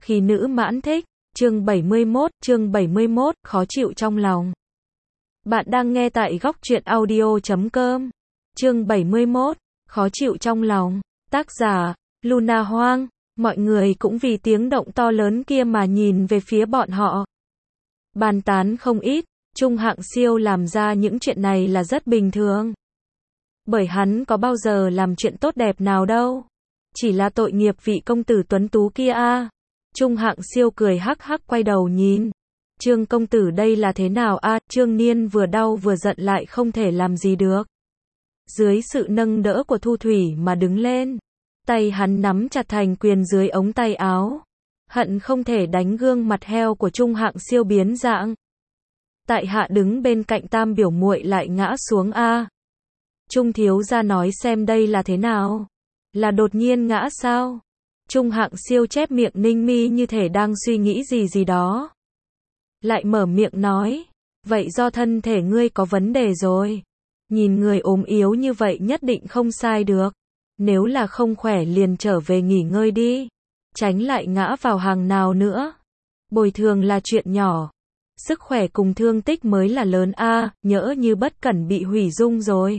Khi nữ mãn thích, chương 71, khó chịu trong lòng. Bạn đang nghe tại góc truyện audio.com. Chương 71, khó chịu trong lòng. Tác giả, Luna Hoang. Mọi người cũng vì tiếng động to lớn kia mà nhìn về phía bọn họ. Bàn tán không ít, Trung Hạng Siêu làm ra những chuyện này là rất bình thường. Bởi hắn có bao giờ làm chuyện tốt đẹp nào đâu. Chỉ là tội nghiệp vị công tử tuấn tú kia a. Trung Hạng Siêu cười hắc hắc quay đầu nhìn. Trương công tử đây là thế nào a? Trương Niên vừa đau vừa giận lại không thể làm gì được. Dưới sự nâng đỡ của Thu Thủy mà đứng lên. Tay hắn nắm chặt thành quyền dưới ống tay áo. Hận không thể đánh gương mặt heo của Trung Hạng Siêu biến dạng. Tại hạ đứng bên cạnh Tam biểu muội lại ngã xuống a. Trung thiếu gia nói xem đây là thế nào? Là đột nhiên ngã sao? Trung Hạng Siêu chép miệng ninh mi như thể đang suy nghĩ gì đó. Lại mở miệng nói, vậy do thân thể ngươi có vấn đề rồi. Nhìn người ốm yếu như vậy nhất định không sai được. Nếu là không khỏe liền trở về nghỉ ngơi đi. Tránh lại ngã vào hàng nào nữa. Bồi thường là chuyện nhỏ. Sức khỏe cùng thương tích mới là lớn a, nhỡ như bất cẩn bị hủy dung rồi.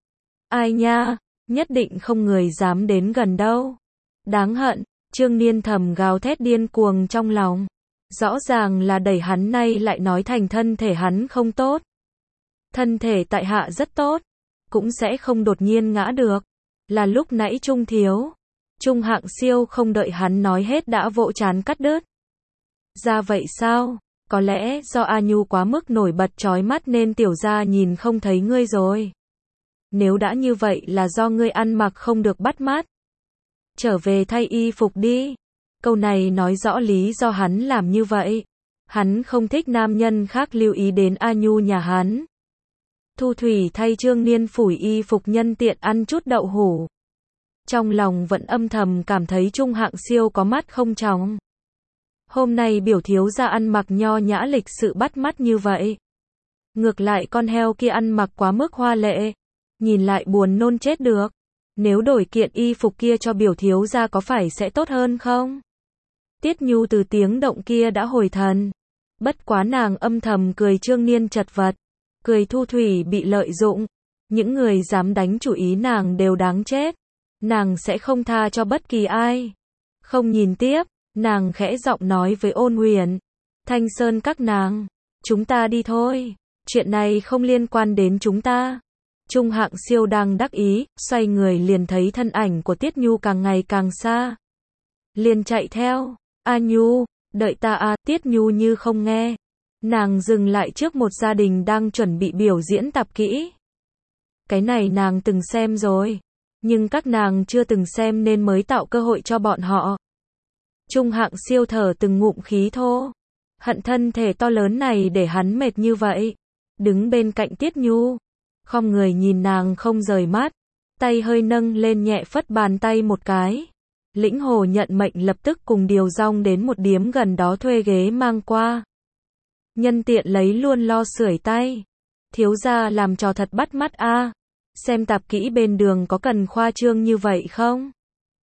Ai nha, nhất định không người dám đến gần đâu. Đáng hận, Trương Niên thầm gào thét điên cuồng trong lòng. Rõ ràng là đẩy hắn nay lại nói thành thân thể hắn không tốt. Thân thể tại hạ rất tốt, cũng sẽ không đột nhiên ngã được. Là lúc nãy Trung thiếu. Trung Hạng Siêu không đợi hắn nói hết đã vỗ trán cắt đứt. Ra vậy sao? Có lẽ do A Nhu quá mức nổi bật chói mắt nên tiểu gia nhìn không thấy ngươi rồi. Nếu đã như vậy là do ngươi ăn mặc không được bắt mắt. Trở về thay y phục đi. Câu này nói rõ lý do hắn làm như vậy. Hắn không thích nam nhân khác lưu ý đến A Nhu nhà hắn. Thu Thủy thay Trương Niên phủi y phục nhân tiện ăn chút đậu hủ. Trong lòng vẫn âm thầm cảm thấy Trung Hạng Siêu có mắt không tròng. Hôm nay biểu thiếu gia ăn mặc nho nhã lịch sự bắt mắt như vậy. Ngược lại con heo kia ăn mặc quá mức hoa lệ. Nhìn lại buồn nôn chết được. Nếu đổi kiện y phục kia cho biểu thiếu gia có phải sẽ tốt hơn không? Tiết Nhu từ tiếng động kia đã hồi thần. Bất quá nàng âm thầm cười Trương Niên chật vật. Cười Thu Thủy bị lợi dụng. Những người dám đánh chủ ý nàng đều đáng chết. Nàng sẽ không tha cho bất kỳ ai. Không nhìn tiếp, nàng khẽ giọng nói với Ôn Huyền. Thanh Sơn các nàng, chúng ta đi thôi. Chuyện này không liên quan đến chúng ta. Trung Hạng Siêu đang đắc ý, xoay người liền thấy thân ảnh của Tiết Nhu càng ngày càng xa. Liền chạy theo. A Nhu, đợi ta a. Tiết Nhu như không nghe. Nàng dừng lại trước một gia đình đang chuẩn bị biểu diễn tập kỹ. Cái này nàng từng xem rồi. Nhưng các nàng chưa từng xem nên mới tạo cơ hội cho bọn họ. Trung Hạng Siêu thở từng ngụm khí thô. Hận thân thể to lớn này để hắn mệt như vậy. Đứng bên cạnh Tiết Nhu. Khom người nhìn nàng không rời mắt. Tay hơi nâng lên nhẹ phất bàn tay một cái. Lĩnh Hồ nhận mệnh lập tức cùng Điều Dong đến một điếm gần đó thuê ghế mang qua. Nhân tiện lấy luôn lo sưởi tay. Thiếu gia làm trò thật bắt mắt a. Xem tạp kỹ bên đường có cần khoa trương như vậy không?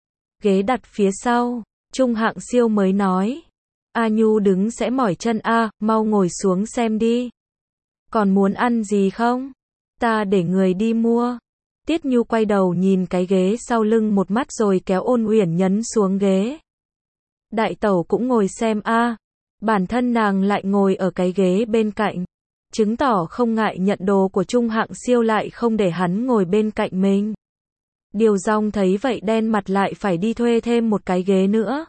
Ghế đặt phía sau. Trung Hạng Siêu mới nói. A Nhu đứng sẽ mỏi chân a, mau ngồi xuống xem đi. Còn muốn ăn gì không? Ta để người đi mua. Tiết Nhu quay đầu nhìn cái ghế sau lưng một mắt rồi kéo Ôn Uyển nhấn xuống ghế. Đại tẩu cũng ngồi xem a. Bản thân nàng lại ngồi ở cái ghế bên cạnh. Chứng tỏ không ngại nhận đồ của Trung Hạng Siêu lại không để hắn ngồi bên cạnh mình. Điều Dong thấy vậy đen mặt lại phải đi thuê thêm một cái ghế nữa.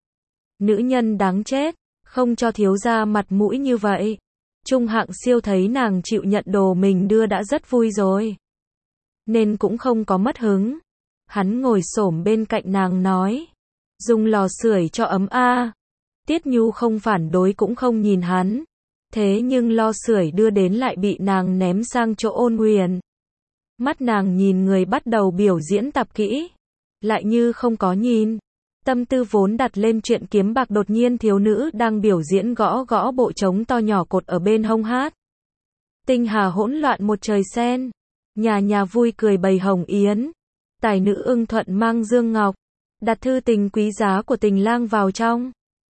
Nữ nhân đáng chết, không cho thiếu gia mặt mũi như vậy. Trung Hạng Siêu thấy nàng chịu nhận đồ mình đưa đã rất vui rồi. Nên cũng không có mất hứng. Hắn ngồi xổm bên cạnh nàng nói. Dùng lò sưởi cho ấm a. Tiết Nhu không phản đối cũng không nhìn hắn. Thế nhưng lo sưởi đưa đến lại bị nàng ném sang chỗ Ôn Huyền. Mắt nàng nhìn người bắt đầu biểu diễn tập kỹ. Lại như không có nhìn. Tâm tư vốn đặt lên chuyện kiếm bạc đột nhiên thiếu nữ đang biểu diễn gõ gõ bộ trống to nhỏ cột ở bên hông hát. Tinh hà hỗn loạn một trời sen. Nhà nhà vui cười bày hồng yến. Tài nữ ưng thuận mang dương ngọc. Đặt thư tình quý giá của tình lang vào trong.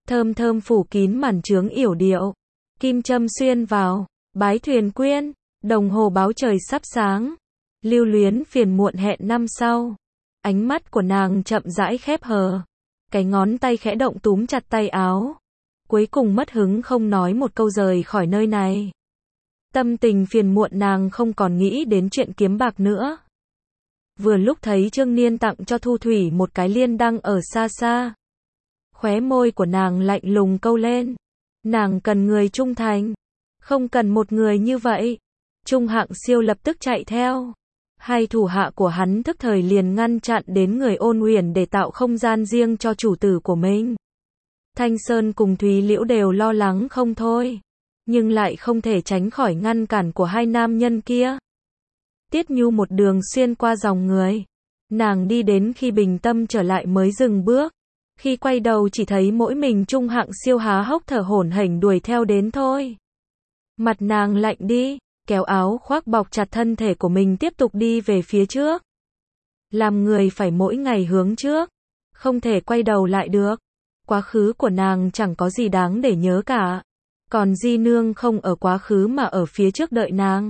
thơm thơm phủ kín màn trướng yểu điệu, kim châm xuyên vào, bái thuyền quyên, đồng hồ báo trời sắp sáng, lưu luyến phiền muộn hẹn năm sau. Ánh mắt của nàng chậm rãi khép hờ, cái ngón tay khẽ động túm chặt tay áo, cuối cùng mất hứng không nói một câu rời khỏi nơi này. Tâm tình phiền muộn nàng không còn nghĩ đến chuyện kiếm bạc nữa. Vừa lúc thấy Trương Niên tặng cho Thu Thủy một cái liên đăng ở xa xa. Khóe môi của nàng lạnh lùng câu lên. Nàng cần người trung thành, không cần một người như vậy. Trung Hạng Siêu lập tức chạy theo. Hai thủ hạ của hắn tức thời liền ngăn chặn đến người Ôn Uyển để tạo không gian riêng cho chủ tử của mình. Thanh Sơn cùng Thúy Liễu đều lo lắng không thôi, nhưng lại không thể tránh khỏi ngăn cản của hai nam nhân kia. Tiết Nhu một đường xuyên qua dòng người, nàng đi đến khi bình tâm trở lại mới dừng bước. Khi quay đầu chỉ thấy mỗi mình Trung Hạng Siêu há hốc thở hổn hển đuổi theo đến thôi. Mặt nàng lạnh đi, kéo áo khoác bọc chặt thân thể của mình tiếp tục đi về phía trước. Làm người phải mỗi ngày hướng trước, không thể quay đầu lại được. Quá khứ của nàng chẳng có gì đáng để nhớ cả. Còn Di Nương không ở quá khứ mà ở phía trước đợi nàng.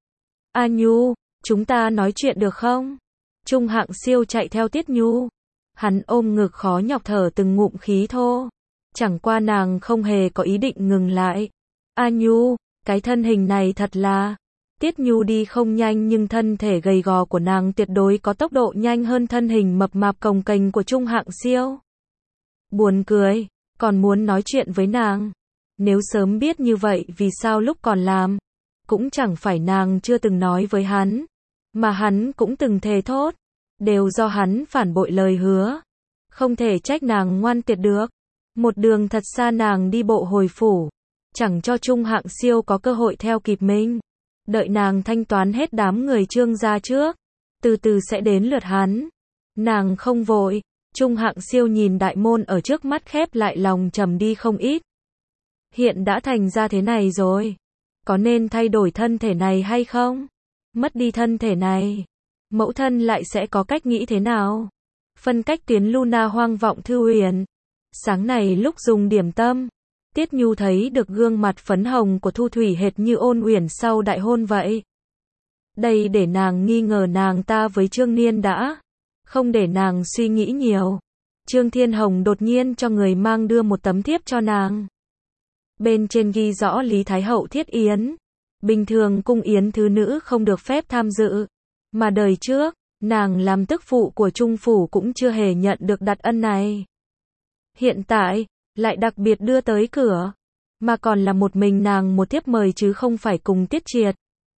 A Nhu, chúng ta nói chuyện được không? Trung Hạng Siêu chạy theo Tiết Nhu. Hắn ôm ngực khó nhọc thở từng ngụm khí thô. Chẳng qua nàng không hề có ý định ngừng lại. A Nhu, cái thân hình này thật là... Tiết Nhu đi không nhanh nhưng thân thể gầy gò của nàng tuyệt đối có tốc độ nhanh hơn thân hình mập mạp cồng kềnh của Trung Hạng Siêu. Buồn cười, còn muốn nói chuyện với nàng. Nếu sớm biết như vậy vì sao lúc còn làm, cũng chẳng phải nàng chưa từng nói với hắn, mà hắn cũng từng thề thốt, đều do hắn phản bội lời hứa. Không thể trách nàng ngoan tuyệt được. Một đường thật xa nàng đi bộ hồi phủ, chẳng cho Trung Hạng Siêu có cơ hội theo kịp mình. Đợi nàng thanh toán hết đám người Trương gia trước, từ từ sẽ đến lượt hắn. Nàng không vội. Trung Hạng Siêu nhìn đại môn ở trước mắt khép lại lòng trầm đi không ít. Hiện đã thành ra thế này rồi, có nên thay đổi thân thể này hay không? Mất đi thân thể này, mẫu thân lại sẽ có cách nghĩ thế nào? Phân cách Tiến Luna hoang vọng Thư Uyển. Sáng này lúc dùng điểm tâm, Tiết Nhu thấy được gương mặt phấn hồng của Thu Thủy hệt như Ôn Uyển sau đại hôn vậy. Đây để nàng nghi ngờ nàng ta với Trương Niên đã. Không để nàng suy nghĩ nhiều, Trương Thiên Hồng đột nhiên cho người mang đưa một tấm thiếp cho nàng. Bên trên ghi rõ Lý Thái Hậu thiết yến. Bình thường cung yến thứ nữ không được phép tham dự, mà đời trước, nàng làm tức phụ của Trung phủ cũng chưa hề nhận được đặc ân này. Hiện tại, lại đặc biệt đưa tới cửa, mà còn là một mình nàng một thiếp mời chứ không phải cùng Tiết Triệt.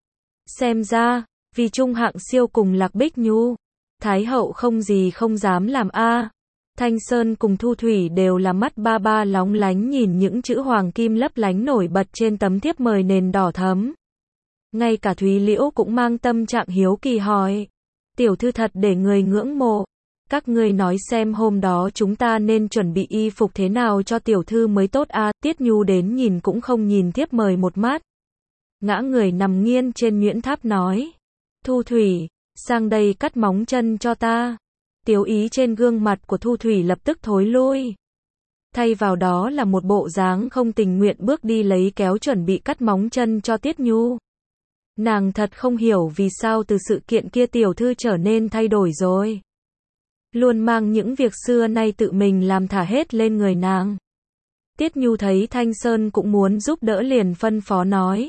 Xem ra, vì Trung Hạng Siêu cùng Lạc Bích Nhu, Thái Hậu không gì không dám làm a. Thanh Sơn cùng Thu Thủy đều là mắt ba ba lóng lánh nhìn những chữ hoàng kim lấp lánh nổi bật trên tấm thiếp mời nền đỏ thẫm. Ngay cả Thúy Liễu cũng mang tâm trạng hiếu kỳ hỏi. Tiểu thư thật để người ngưỡng mộ. Các ngươi nói xem hôm đó chúng ta nên chuẩn bị y phục thế nào cho tiểu thư mới tốt a. Tiết Nhu đến nhìn cũng không nhìn thiếp mời một mắt. Ngã người nằm nghiêng trên nhuyễn tháp nói. Thu Thủy, sang đây cắt móng chân cho ta. Tiếu ý trên gương mặt của Thu Thủy lập tức thối lui. Thay vào đó là một bộ dáng không tình nguyện bước đi lấy kéo chuẩn bị cắt móng chân cho Tiết Nhu. Nàng thật không hiểu vì sao từ sự kiện kia tiểu thư trở nên thay đổi rồi. Luôn mang những việc xưa nay tự mình làm thả hết lên người nàng. Tiết Nhu thấy Thanh Sơn cũng muốn giúp đỡ liền phân phó nói.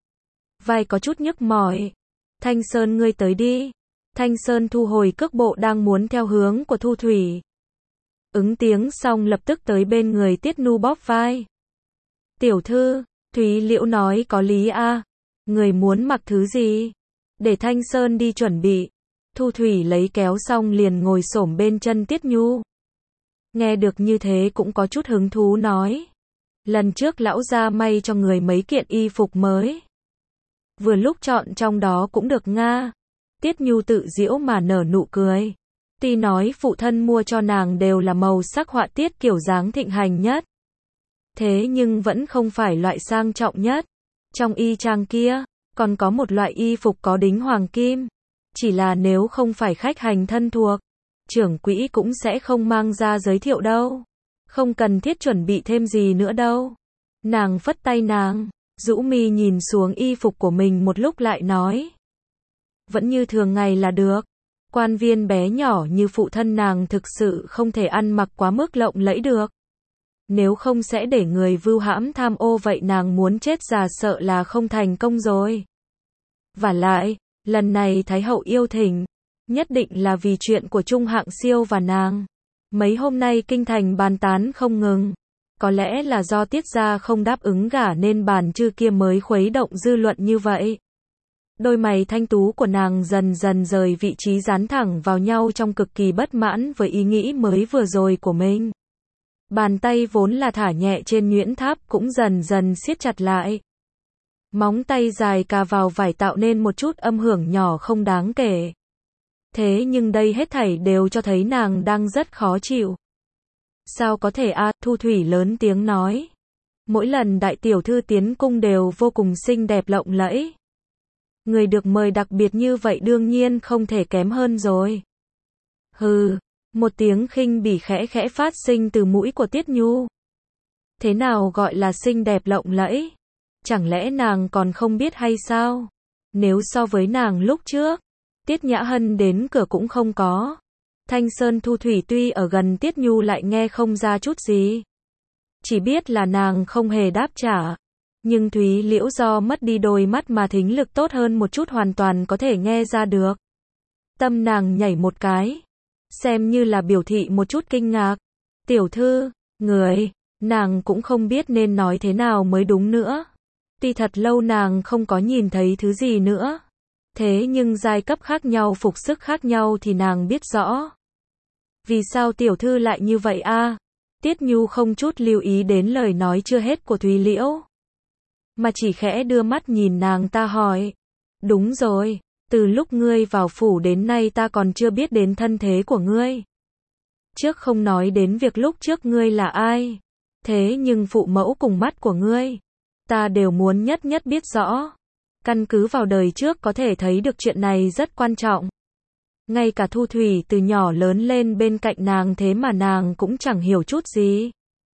Vai có chút nhức mỏi. Thanh Sơn ngươi tới đi. Thanh Sơn thu hồi cước bộ đang muốn theo hướng của Thu Thủy. Ứng tiếng xong lập tức tới bên người Tiết Nhu bóp vai. Tiểu thư, Thúy Liễu nói có lý a. Người muốn mặc thứ gì? Để Thanh Sơn đi chuẩn bị. Thu Thủy lấy kéo xong liền ngồi xổm bên chân Tiết Nhu. Nghe được như thế cũng có chút hứng thú nói. Lần trước lão gia may cho người mấy kiện y phục mới. Vừa lúc chọn trong đó cũng được nga. Tiết Nhu tự giễu mà nở nụ cười. Tuy nói phụ thân mua cho nàng đều là màu sắc họa tiết kiểu dáng thịnh hành nhất. Thế nhưng vẫn không phải loại sang trọng nhất. Trong y trang kia, còn có một loại y phục có đính hoàng kim. Chỉ là nếu không phải khách hành thân thuộc, trưởng quỹ cũng sẽ không mang ra giới thiệu đâu. Không cần thiết chuẩn bị thêm gì nữa đâu. Nàng phất tay nàng, rũ mi nhìn xuống y phục của mình một lúc lại nói. Vẫn như thường ngày là được. Quan viên bé nhỏ như phụ thân nàng thực sự không thể ăn mặc quá mức lộng lẫy được. Nếu không sẽ để người vưu hãm tham ô vậy nàng muốn chết già sợ là không thành công rồi. Vả lại, lần này Thái hậu yêu thỉnh, nhất định là vì chuyện của Trung Hạng Siêu và nàng. Mấy hôm nay kinh thành bàn tán không ngừng. Có lẽ là do Tiết gia không đáp ứng gả nên bàn chư kia mới khuấy động dư luận như vậy. Đôi mày thanh tú của nàng dần dần rời vị trí dán thẳng vào nhau trong cực kỳ bất mãn với ý nghĩ mới vừa rồi của mình. Bàn tay vốn là thả nhẹ trên nhuyễn tháp cũng dần dần siết chặt lại. Móng tay dài cà vào vải tạo nên một chút âm hưởng nhỏ không đáng kể. Thế nhưng đây hết thảy đều cho thấy nàng đang rất khó chịu. Sao có thể Thu Thủy lớn tiếng nói. Mỗi lần đại tiểu thư tiến cung đều vô cùng xinh đẹp lộng lẫy. Người được mời đặc biệt như vậy đương nhiên không thể kém hơn rồi. Hừ, một tiếng khinh bỉ khẽ khẽ phát sinh từ mũi của Tiết Nhu. Thế nào gọi là xinh đẹp lộng lẫy? Chẳng lẽ nàng còn không biết hay sao? Nếu so với nàng lúc trước, Tiết Nhã Hân đến cửa cũng không có. Thanh Sơn Thu Thủy tuy ở gần Tiết Nhu lại nghe không ra chút gì. Chỉ biết là nàng không hề đáp trả. Nhưng Thúy Liễu do mất đi đôi mắt mà thính lực tốt hơn một chút hoàn toàn có thể nghe ra được. Tâm nàng nhảy một cái. Xem như là biểu thị một chút kinh ngạc. Tiểu thư, người, nàng cũng không biết nên nói thế nào mới đúng nữa. Tuy thật lâu nàng không có nhìn thấy thứ gì nữa. Thế nhưng giai cấp khác nhau phục sức khác nhau thì nàng biết rõ. Vì sao tiểu thư lại như vậy Tiết Nhu không chút lưu ý đến lời nói chưa hết của Thúy Liễu. Mà chỉ khẽ đưa mắt nhìn nàng ta hỏi. Đúng rồi, từ lúc ngươi vào phủ đến nay ta còn chưa biết đến thân thế của ngươi. Trước không nói đến việc lúc trước ngươi là ai. Thế nhưng phụ mẫu cùng mắt của ngươi, ta đều muốn nhất nhất biết rõ. Căn cứ vào đời trước có thể thấy được chuyện này rất quan trọng. Ngay cả Thu Thủy từ nhỏ lớn lên bên cạnh nàng thế mà nàng cũng chẳng hiểu chút gì.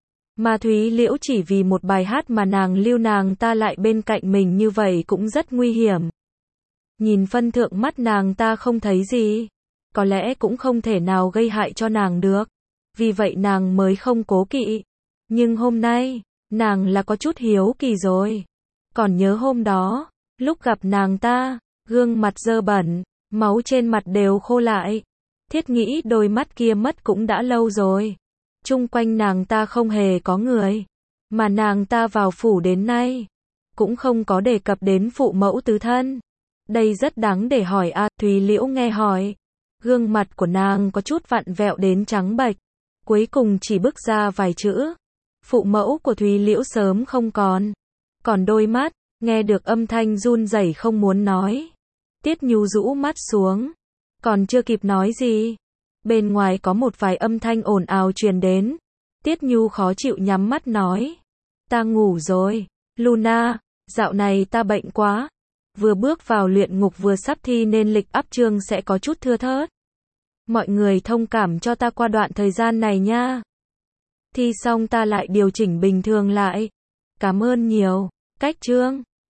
Mà Thúy Liễu chỉ vì một bài hát mà nàng lưu nàng ta lại bên cạnh mình như vậy cũng rất nguy hiểm. Nhìn phân thượng mắt nàng ta không thấy gì. Có lẽ cũng không thể nào gây hại cho nàng được. Vì vậy nàng mới không cố kỵ. Nhưng hôm nay, nàng là có chút hiếu kỳ rồi. Còn nhớ hôm đó, lúc gặp nàng ta, gương mặt dơ bẩn, máu trên mặt đều khô lại. Thiết nghĩ đôi mắt kia mất cũng đã lâu rồi. Chung quanh nàng ta không hề có người. Mà nàng ta vào phủ đến nay, cũng không có đề cập đến phụ mẫu tứ thân. Đây rất đáng để hỏi Thúy Liễu nghe hỏi. Gương mặt của nàng có chút vặn vẹo đến trắng bệch. Cuối cùng chỉ bước ra vài chữ. Phụ mẫu của Thúy Liễu sớm không còn. Còn đôi mắt, nghe được âm thanh run rẩy không muốn nói. Tiết Nhu rũ mắt xuống. Còn chưa kịp nói gì. Bên ngoài có một vài âm thanh ồn ào truyền đến. Tiết Nhu khó chịu nhắm mắt nói. Ta ngủ rồi. Luna, dạo này ta bệnh quá. Vừa bước vào luyện ngục vừa sắp thi nên lịch áp chương sẽ có chút thưa thớt. Mọi người thông cảm cho ta qua đoạn thời gian này nha. Thi xong ta lại điều chỉnh bình thường lại. Cảm ơn nhiều. Cách chương